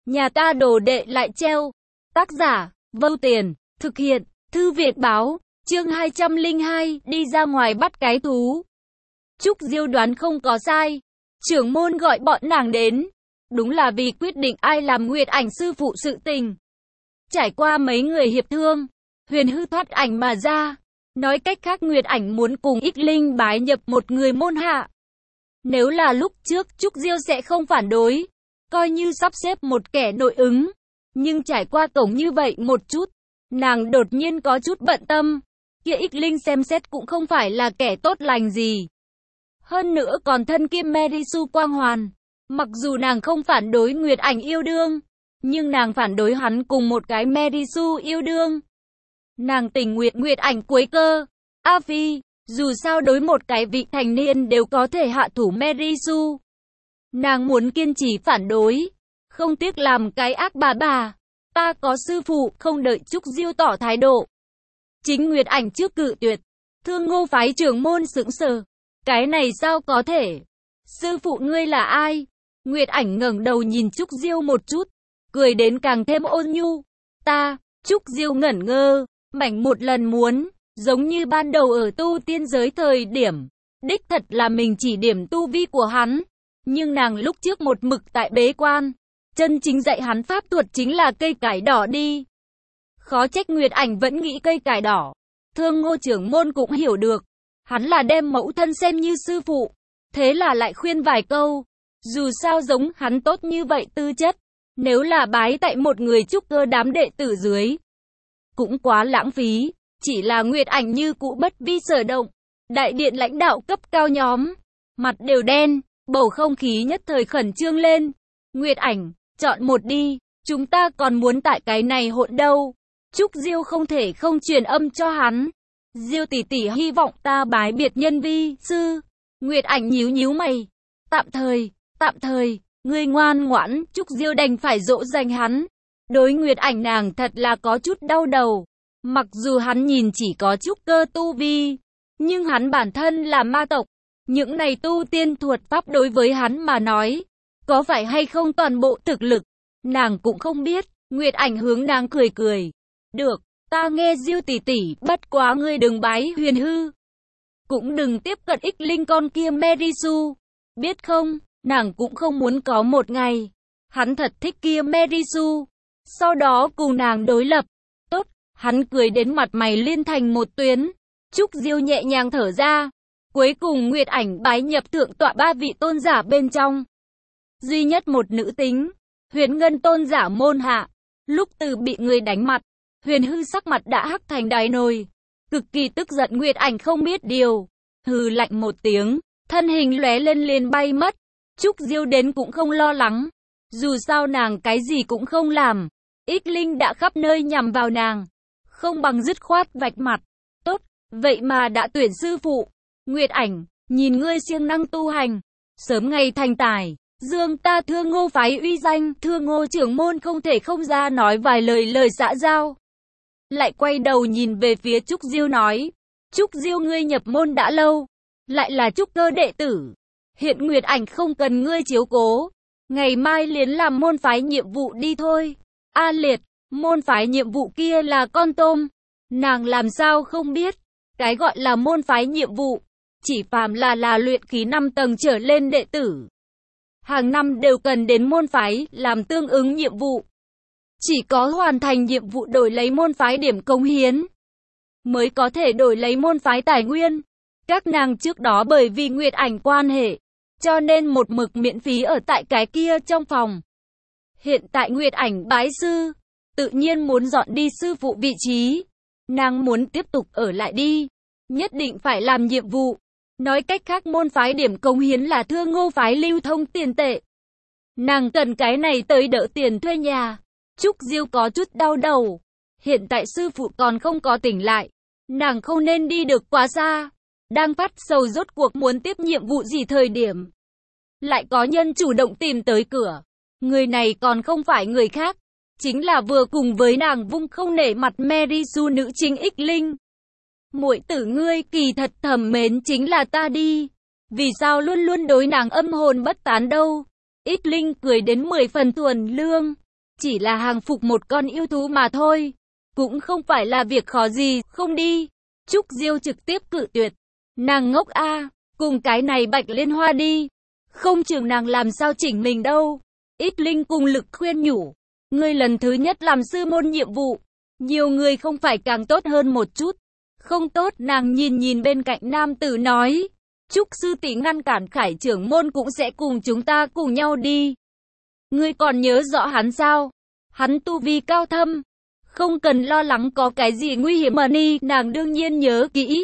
Nhà ta đồ đệ lại treo. Tác giả, Vâu Tiền, thực hiện, Thư viện báo, chương 202, đi ra ngoài bắt cái thú. Trúc Diêu đoán không có sai. Trưởng môn gọi bọn nàng đến. Đúng là vì quyết định ai làm Nguyệt Ảnh sư phụ sự tình. Trải qua mấy người hiệp thương, Huyền Hư thoát ảnh mà ra. Nói cách khác Nguyệt Ảnh muốn cùng Ích Linh bái nhập một người môn hạ. Nếu là lúc trước Trúc Diêu sẽ không phản đối, coi như sắp xếp một kẻ nội ứng. Nhưng trải qua cổng như vậy một chút, nàng đột nhiên có chút bận tâm. Kia Ích Linh xem xét cũng không phải là kẻ tốt lành gì. Hơn nữa còn thân kiêm Merisu quang hoàn. Mặc dù nàng không phản đối Nguyệt Ảnh yêu đương, nhưng nàng phản đối hắn cùng một cái Merisu yêu đương. Nàng tình nguyện Nguyệt Ảnh cuối cơ. A Phi, dù sao đối một cái vị thành niên đều có thể hạ thủ Merisu. Nàng muốn kiên trì phản đối, không tiếc làm cái ác bà. Ta có sư phụ, không đợi Trúc Diêu tỏ thái độ. Chính Nguyệt Ảnh trước cự tuyệt. Thương Ngô phái trưởng môn sững sờ. Cái này sao có thể? Sư phụ ngươi là ai? Nguyệt Ảnh ngẩng đầu nhìn Trúc Diêu một chút, cười đến càng thêm ôn nhu. Ta, Trúc Diêu ngẩn ngơ, mảnh một lần muốn, giống như ban đầu ở tu tiên giới thời điểm. Đích thật là mình chỉ điểm tu vi của hắn. Nhưng nàng lúc trước một mực tại bế quan. Chân chính dạy hắn pháp thuật chính là cây cải đỏ đi. Khó trách Nguyệt Ảnh vẫn nghĩ cây cải đỏ. Thương Ngô trưởng môn cũng hiểu được. Hắn là đem mẫu thân xem như sư phụ. Thế là lại khuyên vài câu. Dù sao giống hắn tốt như vậy tư chất. Nếu là bái tại một người trúc cơ đám đệ tử dưới, cũng quá lãng phí. Chỉ là Nguyệt Ảnh như cũ bất vi sở động. Đại điện lãnh đạo cấp cao nhóm, mặt đều đen. Bầu không khí nhất thời khẩn trương lên. Nguyệt Ảnh, chọn một đi. Chúng ta còn muốn tại cái này hỗn đâu. Trúc Diêu không thể không truyền âm cho hắn. Diêu tỷ tỷ hy vọng ta bái biệt nhân vi sư. Nguyệt Ảnh nhíu mày. Tạm thời, ngươi ngoan ngoãn. Trúc Diêu đành phải dỗ dành hắn. Đối Nguyệt Ảnh nàng thật là có chút đau đầu. Mặc dù hắn nhìn chỉ có trúc cơ tu vi, nhưng hắn bản thân là ma tộc. Những này tu tiên thuật pháp đối với hắn mà nói, có phải hay không toàn bộ thực lực, nàng cũng không biết. Nguyệt Ảnh hướng nàng cười. Được, ta nghe Diêu tỷ tỷ, bất quá ngươi đừng bái Huyền Hư. Cũng đừng tiếp cận Ích Linh con kia Merisu. Biết không, nàng cũng không muốn có một ngày hắn thật thích kia Merisu, sau đó cùng nàng đối lập. Tốt, hắn cười đến mặt mày liên thành một tuyến. Trúc Diêu nhẹ nhàng thở ra. Cuối cùng Nguyệt Ảnh bái nhập thượng tọa 3 vị tôn giả bên trong. Duy nhất một nữ tính, Huyền Ngân tôn giả môn hạ. Lúc từ bị người đánh mặt, Huyền Hư sắc mặt đã hắc thành đáy nồi. Cực kỳ tức giận. Nguyệt Ảnh không biết điều. Hừ lạnh một tiếng, thân hình lóe lên liền bay mất. Trúc Diêu đến cũng không lo lắng. Dù sao nàng cái gì cũng không làm. Ích Linh đã khắp nơi nhằm vào nàng. Không bằng dứt khoát vạch mặt. Tốt, vậy mà đã tuyển sư phụ. Nguyệt Ảnh, nhìn ngươi siêng năng tu hành, sớm ngày thành tài, dương ta Thương Ngô phái uy danh. Thương Ngô trưởng môn không thể không ra nói vài lời xã giao. Lại quay đầu nhìn về phía Trúc Diêu nói, Trúc Diêu ngươi nhập môn đã lâu, lại là trúc cơ đệ tử. Hiện Nguyệt Ảnh không cần ngươi chiếu cố, ngày mai liền làm môn phái nhiệm vụ đi thôi. A Liệt, môn phái nhiệm vụ kia là con tôm. Nàng làm sao không biết, cái gọi là môn phái nhiệm vụ, chỉ phàm là luyện khí 5 tầng trở lên đệ tử, hàng năm đều cần đến môn phái làm tương ứng nhiệm vụ. Chỉ có hoàn thành nhiệm vụ đổi lấy môn phái điểm cống hiến, mới có thể đổi lấy môn phái tài nguyên. Các nàng trước đó bởi vì Nguyệt Ảnh quan hệ, cho nên một mực miễn phí ở tại cái kia trong phòng. Hiện tại Nguyệt Ảnh bái sư, tự nhiên muốn dọn đi sư phụ vị trí. Nàng muốn tiếp tục ở lại đi, nhất định phải làm nhiệm vụ. Nói cách khác môn phái điểm cống hiến là Thương Ngô phái lưu thông tiền tệ. Nàng cần cái này tới đỡ tiền thuê nhà. Trúc Diêu có chút đau đầu. Hiện tại sư phụ còn không có tỉnh lại. Nàng không nên đi được quá xa. Đang phát sầu rốt cuộc muốn tiếp nhiệm vụ gì thời điểm, lại có nhân chủ động tìm tới cửa. Người này còn không phải người khác, chính là vừa cùng với nàng vung không nể mặt Merisu nữ chính Ích Linh. Muội tử ngươi kỳ thật thầm mến chính là ta đi. Vì sao luôn luôn đối nàng âm hồn bất tán đâu? Ích Linh cười đến 10 phần thuần lương. Chỉ là hàng phục một con yêu thú mà thôi. Cũng không phải là việc khó gì, không đi. Trúc Diêu trực tiếp cự tuyệt. Nàng ngốc a, cùng cái này Bạch Liên Hoa đi. Không chừng nàng làm sao chỉnh mình đâu. Ít Linh cùng lực khuyên nhủ. Ngươi lần thứ nhất làm sư môn nhiệm vụ. Nhiều người không phải càng tốt hơn một chút. Không tốt, nàng nhìn bên cạnh nam tử nói. Trúc sư tỷ ngăn cản Khải trưởng môn cũng sẽ cùng chúng ta cùng nhau đi. Ngươi còn nhớ rõ hắn sao? Hắn tu vi cao thâm. Không cần lo lắng có cái gì nguy hiểm mà đi, nàng đương nhiên nhớ kỹ.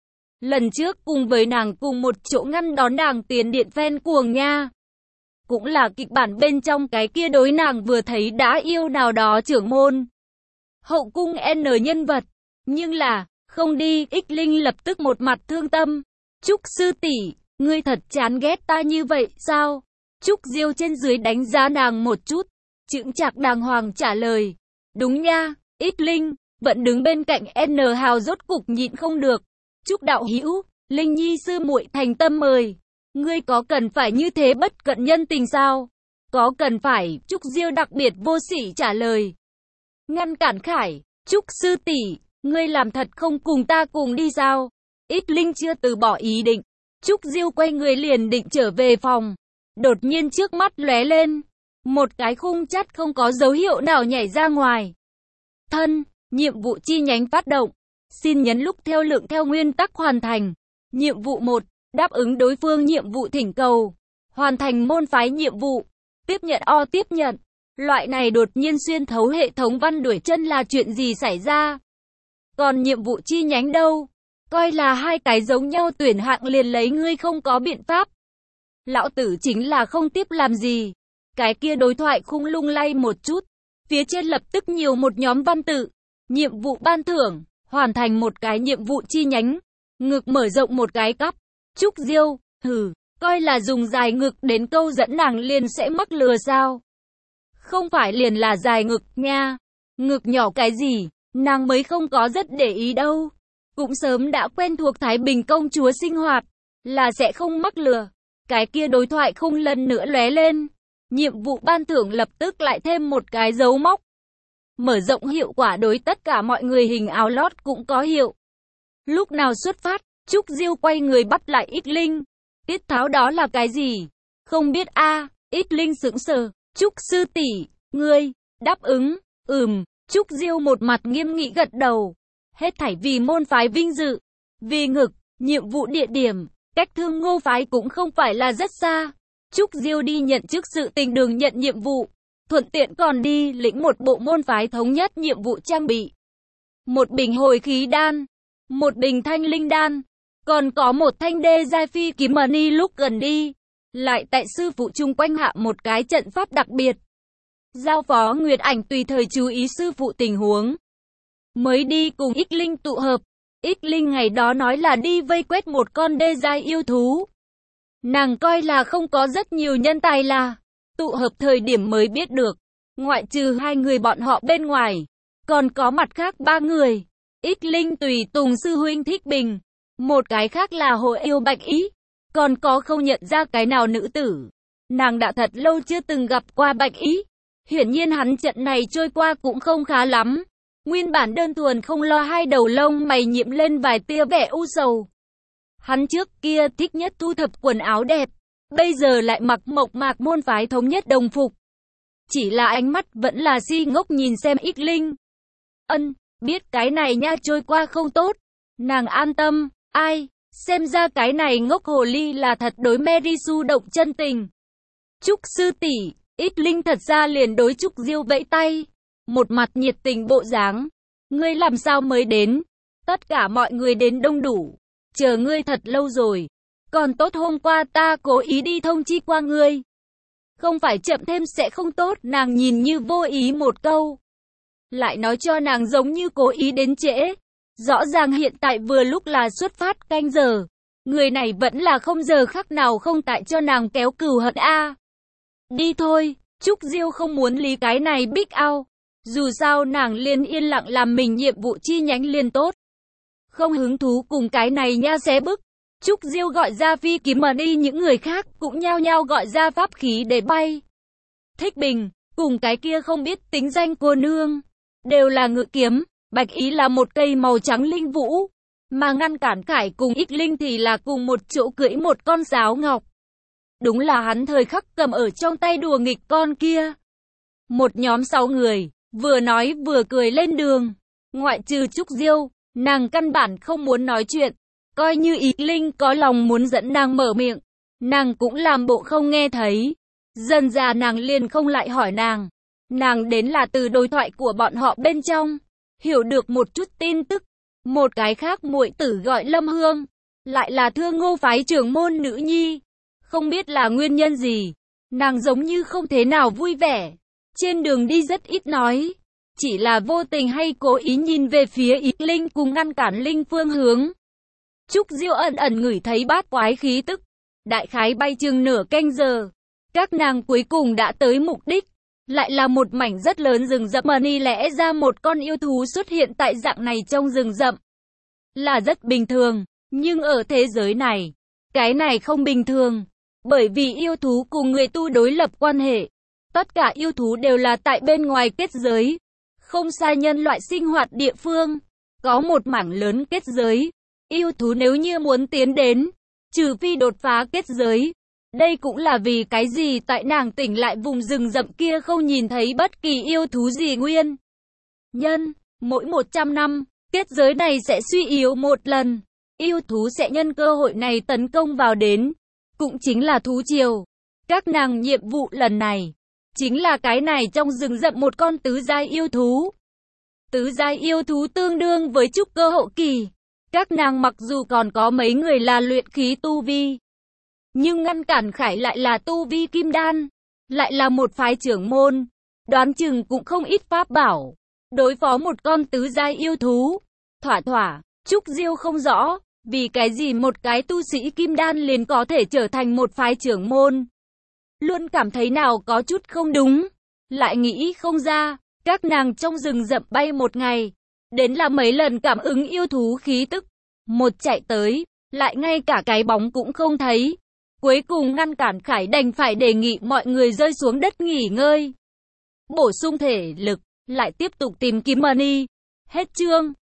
Lần trước cùng với nàng cùng một chỗ ngăn đón nàng tiến điện phen cuồng nha. Cũng là kịch bản bên trong cái kia đối nàng vừa thấy đã yêu nào đó trưởng môn. Hậu cung N nhân vật. Nhưng là, không đi, Ích Linh lập tức một mặt thương tâm. Trúc sư tỷ, ngươi thật chán ghét ta như vậy sao? Trúc Diêu trên dưới đánh giá nàng một chút. Chững chạc đàng hoàng trả lời. Đúng nha, Ít Linh, vẫn đứng bên cạnh N Hào rốt cục nhịn không được. Trúc đạo hữu, Linh Nhi sư muội thành tâm mời. Ngươi có cần phải như thế bất cận nhân tình sao? Có cần phải, Trúc Diêu đặc biệt vô sỉ trả lời. Ngăn cản Khải, Trúc sư tỷ, ngươi làm thật không cùng ta cùng đi sao? Ít Linh chưa từ bỏ ý định. Trúc Diêu quay người liền định trở về phòng. Đột nhiên trước mắt lóe lên. Một cái khung chắt không có dấu hiệu nào nhảy ra ngoài. Thân, nhiệm vụ chi nhánh phát động. Xin nhấn lúc theo lượng theo nguyên tắc hoàn thành. Nhiệm vụ 1, đáp ứng đối phương nhiệm vụ thỉnh cầu. Hoàn thành môn phái nhiệm vụ. Tiếp nhận tiếp nhận. Loại này đột nhiên xuyên thấu hệ thống văn đuổi chân là chuyện gì xảy ra? Còn nhiệm vụ chi nhánh đâu? Coi là hai cái giống nhau tuyển hạng liền lấy ngươi không có biện pháp. Lão tử chính là không tiếp làm gì. Cái kia đối thoại khung lung lay một chút. Phía trên lập tức nhiều một nhóm văn tự. Nhiệm vụ ban thưởng, hoàn thành một cái nhiệm vụ chi nhánh. Ngực mở rộng một cái cắp. Trúc Diêu, coi là dùng dài ngực đến câu dẫn nàng liền sẽ mắc lừa sao? Không phải liền là dài ngực nha. Ngực nhỏ cái gì, nàng mới không có rất để ý đâu. Cũng sớm đã quen thuộc Thái Bình công chúa sinh hoạt, là sẽ không mắc lừa. Cái kia đối thoại không lần nữa lóe lên. Nhiệm vụ ban thưởng lập tức lại thêm một cái dấu mốc. Mở rộng hiệu quả đối tất cả mọi người hình áo lót cũng có hiệu. Lúc nào xuất phát, Trúc Diêu quay người bắt lại Ít Linh. Tiết tháo đó là cái gì? Không biết a. Ít Linh sững sờ. Trúc sư tỷ, ngươi, đáp ứng, Trúc Diêu một mặt nghiêm nghị gật đầu. Hết thảy vì môn phái vinh dự. Vì ngực, nhiệm vụ địa điểm, cách Thương Ngô phái cũng không phải là rất xa. Trúc Diêu đi nhận chức sự tình đường nhận nhiệm vụ. Thuận tiện còn đi lĩnh một bộ môn phái thống nhất nhiệm vụ trang bị. Một bình hồi khí đan, một bình thanh linh đan, còn có một thanh đê giai phi kiếm money lúc gần đi. Lại tại sư phụ chung quanh hạ một cái trận pháp đặc biệt. Giao phó Nguyệt Ảnh tùy thời chú ý sư phụ tình huống. Mới đi cùng Ích Linh tụ hợp. Ích Linh ngày đó nói là đi vây quét một con đê giai yêu thú. Nàng coi là không có rất nhiều nhân tài là. Tụ hợp thời điểm mới biết được. Ngoại trừ hai người bọn họ bên ngoài. Còn có mặt khác ba người. Ích Linh tùy tùng sư huynh Thích Bình. Một cái khác là Hồ Yêu Bạch Ý. Còn có không nhận ra cái nào nữ tử. Nàng đã thật lâu chưa từng gặp qua Bạch Ý. Hiển nhiên hắn trận này trôi qua cũng không khá lắm. Nguyên bản đơn thuần không lo hai đầu lông mày nhiễm lên vài tia vẻ u sầu. Hắn trước kia thích nhất thu thập quần áo đẹp. Bây giờ lại mặc mộc mạc môn phái thống nhất đồng phục. Chỉ là ánh mắt vẫn là si ngốc nhìn xem Ích Linh. Biết cái này nha trôi qua không tốt. Nàng an tâm, ai, xem ra cái này ngốc hồ ly là thật đối Merisu động chân tình. Trúc sư tỷ, Ít Linh thật ra liền đối Trúc Diêu vẫy tay. Một mặt nhiệt tình bộ dáng. Ngươi làm sao mới đến? Tất cả mọi người đến đông đủ. Chờ ngươi thật lâu rồi. Còn tốt hôm qua ta cố ý đi thông chi qua ngươi. Không phải chậm thêm sẽ không tốt. Nàng nhìn như vô ý một câu. Lại nói cho nàng giống như cố ý đến trễ. Rõ ràng hiện tại vừa lúc là xuất phát canh giờ. Người này vẫn là không giờ khác nào không tại cho nàng kéo cừu hận a. Đi thôi, Trúc Diêu không muốn lý cái này big out. Dù sao nàng liền yên lặng làm mình nhiệm vụ chi nhánh liền tốt. Không hứng thú cùng cái này nha xé bức. Trúc Diêu gọi ra phi kiếm mà đi, những người khác cũng nhao nhao gọi ra pháp khí để bay. Thích Bình, cùng cái kia không biết tính danh cô nương, đều là ngự kiếm, bạch ý là một cây màu trắng linh vũ, mà ngăn cản Khải cùng Ích Linh thì là cùng một chỗ cưỡi một con sáo ngọc. Đúng là hắn thời khắc cầm ở trong tay đùa nghịch con kia. Một nhóm 6 người, vừa nói vừa cười lên đường. Ngoại trừ Trúc Diêu, nàng căn bản không muốn nói chuyện. Coi như Ích Linh có lòng muốn dẫn nàng mở miệng, nàng cũng làm bộ không nghe thấy. Dần ra nàng liền không lại hỏi nàng. Nàng đến là từ đối thoại của bọn họ bên trong, hiểu được một chút tin tức. Một cái khác muội tử gọi Lâm Hương, lại là Thương Ngô phái trưởng môn nữ nhi. Không biết là nguyên nhân gì, nàng giống như không thế nào vui vẻ. Trên đường đi rất ít nói, chỉ là vô tình hay cố ý nhìn về phía Ích Linh cùng ngăn cản Linh phương hướng. Trúc Diêu ẩn ẩn ngửi thấy bát quái khí tức. Đại khái bay chừng nửa canh giờ, các nàng cuối cùng đã tới mục đích. Lại là một mảnh rất lớn rừng rậm, mà ni lẽ ra một con yêu thú xuất hiện tại dạng này trong rừng rậm là rất bình thường, nhưng ở thế giới này, cái này không bình thường, bởi vì yêu thú cùng người tu đối lập quan hệ. Tất cả yêu thú đều là tại bên ngoài kết giới, không xa nhân loại sinh hoạt địa phương, có một mảng lớn kết giới. Yêu thú nếu như muốn tiến đến, trừ phi đột phá kết giới. Đây cũng là vì cái gì tại nàng tỉnh lại vùng rừng rậm kia không nhìn thấy bất kỳ yêu thú gì nguyên nhân. Mỗi 100 năm, kết giới này sẽ suy yếu một lần. Yêu thú sẽ nhân cơ hội này tấn công vào đến. Cũng chính là thú triều. Các nàng nhiệm vụ lần này, chính là cái này trong rừng rậm một con tứ giai yêu thú. Tứ giai yêu thú tương đương với trúc cơ hậu kỳ. Các nàng mặc dù còn có mấy người là luyện khí tu vi, nhưng ngăn cản Khải lại là tu vi kim đan, lại là một phái trưởng môn, đoán chừng cũng không ít pháp bảo. Đối phó một con tứ giai yêu thú, thỏa, Trúc Diêu không rõ, vì cái gì một cái tu sĩ kim đan liền có thể trở thành một phái trưởng môn. Luôn cảm thấy nào có chút không đúng, lại nghĩ không ra, các nàng trong rừng rậm bay một ngày, đến là mấy lần cảm ứng yêu thú khí tức, một chạy tới, lại ngay cả cái bóng cũng không thấy. Cuối cùng ngăn cản Khải đành phải đề nghị mọi người rơi xuống đất nghỉ ngơi, bổ sung thể lực, lại tiếp tục tìm kiếm money. Hết chương.